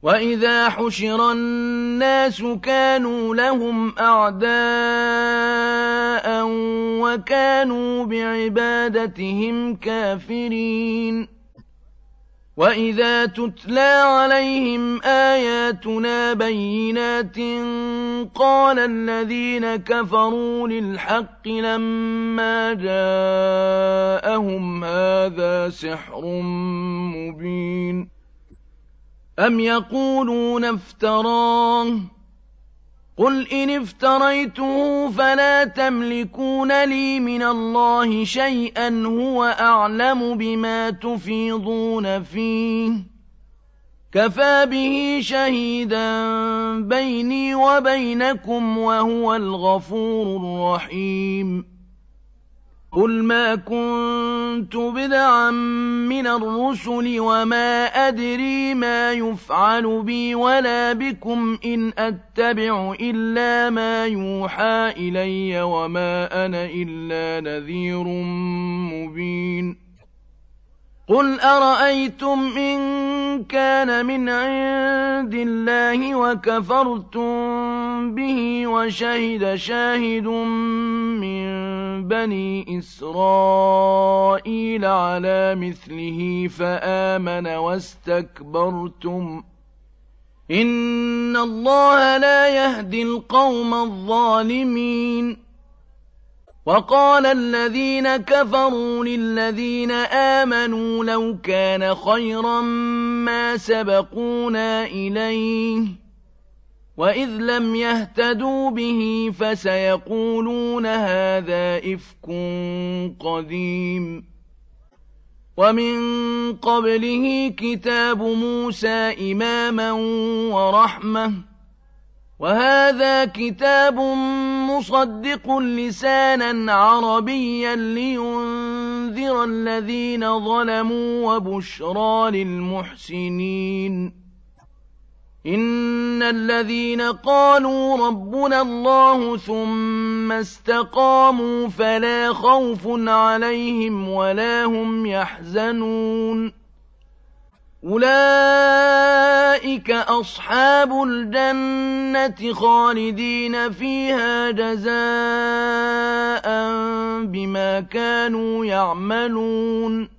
وَإِذَا حُشِرَ النَّاسُ كَانُوا لَهُمْ أَعْدَاءً وَكَانُوا بِعِبَادَتِهِمْ كَافِرِينَ وَإِذَا تُتْلَىٰ عَلَيْهِمْ آيَاتُنَا بَيِّنَاتٍ قَالَ الَّذِينَ كَفَرُوا لِلْحَقِّ لَمَّا جَاءَهُمْ هَٰذَا سِحْرٌ مُّبِينٌ أَمْ يَقُولُونَ افْتَرَاهُ ۖ قُلْ إِنِ افْتَرَيْتُهُ فَلَا تَمْلِكُونَ لِي مِنَ اللَّهِ شَيْئًا هُوَ أَعْلَمُ بِمَا تُفِيضُونَ فِيهِ ۖ كَفَىٰ بِهِ شَهِيدًا بَيْنِي وَبَيْنَكُمْ وَهُوَ الْغَفُورُ الرَّحِيمُ قُلْ مَا كُنتُ بِدْعًا مِّنَ الرُّسُلِ وَمَا أَدْرِي مَا يُفْعَلُ بِي وَلَا بِكُمْ إِنْ أَتَّبِعُ إِلَّا مَا يُوحَىٰ إِلَيَّ وَمَا أَنَا إِلَّا نَذِيرٌ مُّبِينٌ قُلْ أَرَأَيْتُمْ إِن كَانَ مِنْ عِندِ اللَّهِ وَكَفَرْتُم بِهِ وَشَهِدَ شَاهِدٌ مِّن بَنِي إِسْرَائِيلَ عَلَىٰ مِثْلِهِ فَآمَنَ وَاسْتَكْبَرْتُمْ ۖ إِنَّ اللَّهَ لَا يَهْدِي الْقَوْمَ الظَّالِمِينَ وَقَالَ الَّذِينَ كَفَرُوا لِلَّذِينَ آمَنُوا لَوْ كَانَ خَيْرًا مَّا سَبَقُونَا إِلَيْهِ ۚ وَإِذْ لَمْ يَهْتَدُوا بِهِ فَسَيَقُولُونَ هَٰذَا إِفْكٌ قَدِيمٌ وَمِن قَبْلِهِ كِتَابُ مُوسَىٰ إِمَامًا وَرَحْمَةً ۚ وَهَٰذَا كِتَابٌ مُّصَدِّقٌ لِّسَانًا عَرَبِيًّا لِّيُنذِرَ الَّذِينَ ظَلَمُوا وَبُشْرَىٰ لِلْمُحْسِنِينَ إِنَّ الَّذِينَ قَالُوا رَبُّنَا اللَّهُ ثُمَّ اسْتَقَامُوا فَلَا خَوْفٌ عَلَيْهِمْ وَلَا هُمْ يَحْزَنُونَ أُولَٰئِكَ أَصْحَابُ الْجَنَّةِ خَالِدِينَ فِيهَا جَزَاءً بِمَا كَانُوا يَعْمَلُونَ